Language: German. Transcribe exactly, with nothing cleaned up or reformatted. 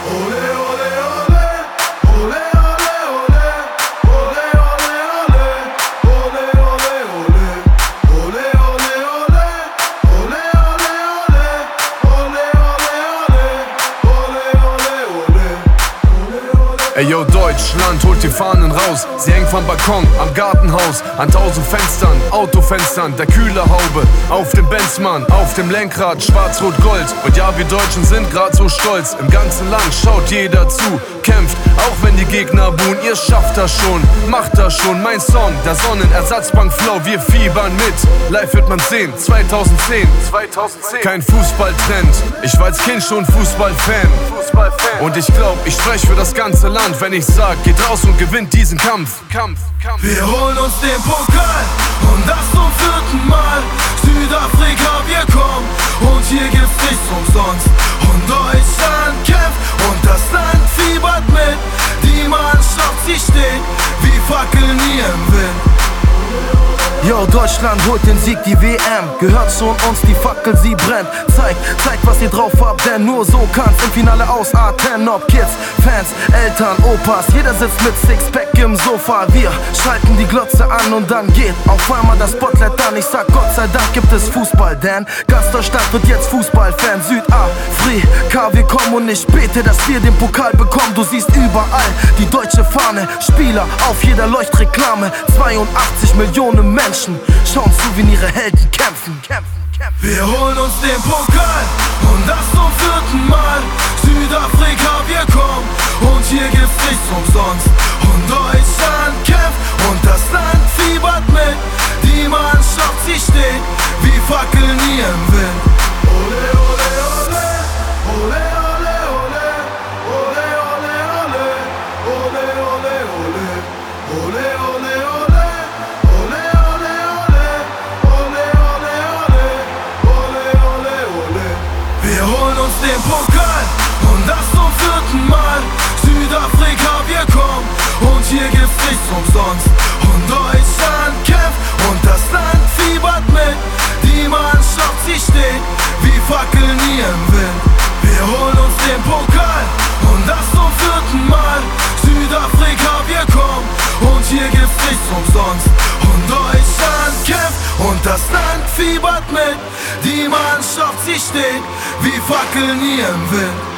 Ole, ole, ole, ole, ole, ole, ole, ole, ole, ole, ole, ole, ole, ole, ole, ole, ole, ole, ole. Ey yo, Deutschland, holt die Fahnen raus. Sie hängen vom Balkon, am Gartenhaus, an tausend Fenstern, Autofenstern, der Kühlerhaube, auf dem Benzmann, auf dem Lenkrad, schwarz-rot-gold. Und ja, wir Deutschen sind grad so stolz. Im ganzen Land schaut jeder zu, kämpft, auch wenn die Gegner buhen. Ihr schafft das schon, macht das schon. Mein Song, der Sonnenersatzbank-Flow, wir fiebern mit. Live wird man sehen, zweitausendzehn, zweitausendzehn. Kein Fußballtrend, ich war als Kind schon Fußballfan. Fußballfan. Und ich glaub, ich sprech für das ganze Land, wenn ich sag, geht raus und gewinnt diesen Kampf. Kampf, Kampf. Wir holen uns den Pokal und das zum vierten Mal. Südafrika, wir kommen und hier gibt's nichts umsonst. Und Deutschland kämpft und das Land fiebert mit. Die Mannschaft, sie steht wie Fackeln hier im Wind. Yo, Deutschland holt den Sieg, die W M gehört schon uns, die Fackel, sie brennt. Zeigt, zeigt, was ihr drauf habt, denn nur so kann's im Finale ausarten. Ob Kids, Fans, Eltern, Opas, jeder sitzt mit Sixpack im Sofa. Wir schalten die Glotze an und dann geht auf einmal das Spotlight an. Ich sag, Gott sei Dank gibt es Fußball, denn ganz Deutschland wird jetzt Fußballfan. Südafrika, wir kommen und ich bete, dass wir den Pokal bekommen. Du siehst überall die deutsche Fahne, Spieler auf jeder Leuchtreklame. zweiundachtzig Millionen Menschen schauen zu, wie ihre Helden kämpfen, kämpfen, kämpfen. Wir holen uns den Pokal und das zum vierten Mal. Südafrika, wir kommen und hier gibt's nichts umsonst. Und Deutschland kämpft und das Land fiebert mit. Die Mannschaft, sie steht wie Fackeln hier im Wind. Ole, ole, ole, ole, ole, ole, ole, ole, ole, ole, ole, ole, ole, ole. Wir holen uns den Pokal und das zum vierten Mal. Südafrika, wir kommen und hier gibt's nichts umsonst. Und Deutschland kämpft und das Land fiebert mit. Die Mannschaft, sie steht wie Fackeln hier im Wind. Wir holen uns den Pokal und das zum vierten Mal. Südafrika, wir kommen und hier gibt's nichts umsonst. Und Deutschland kämpft und das Land fiebert mit. Die Mannschaft, sie steht wie Fackeln hier im Wind.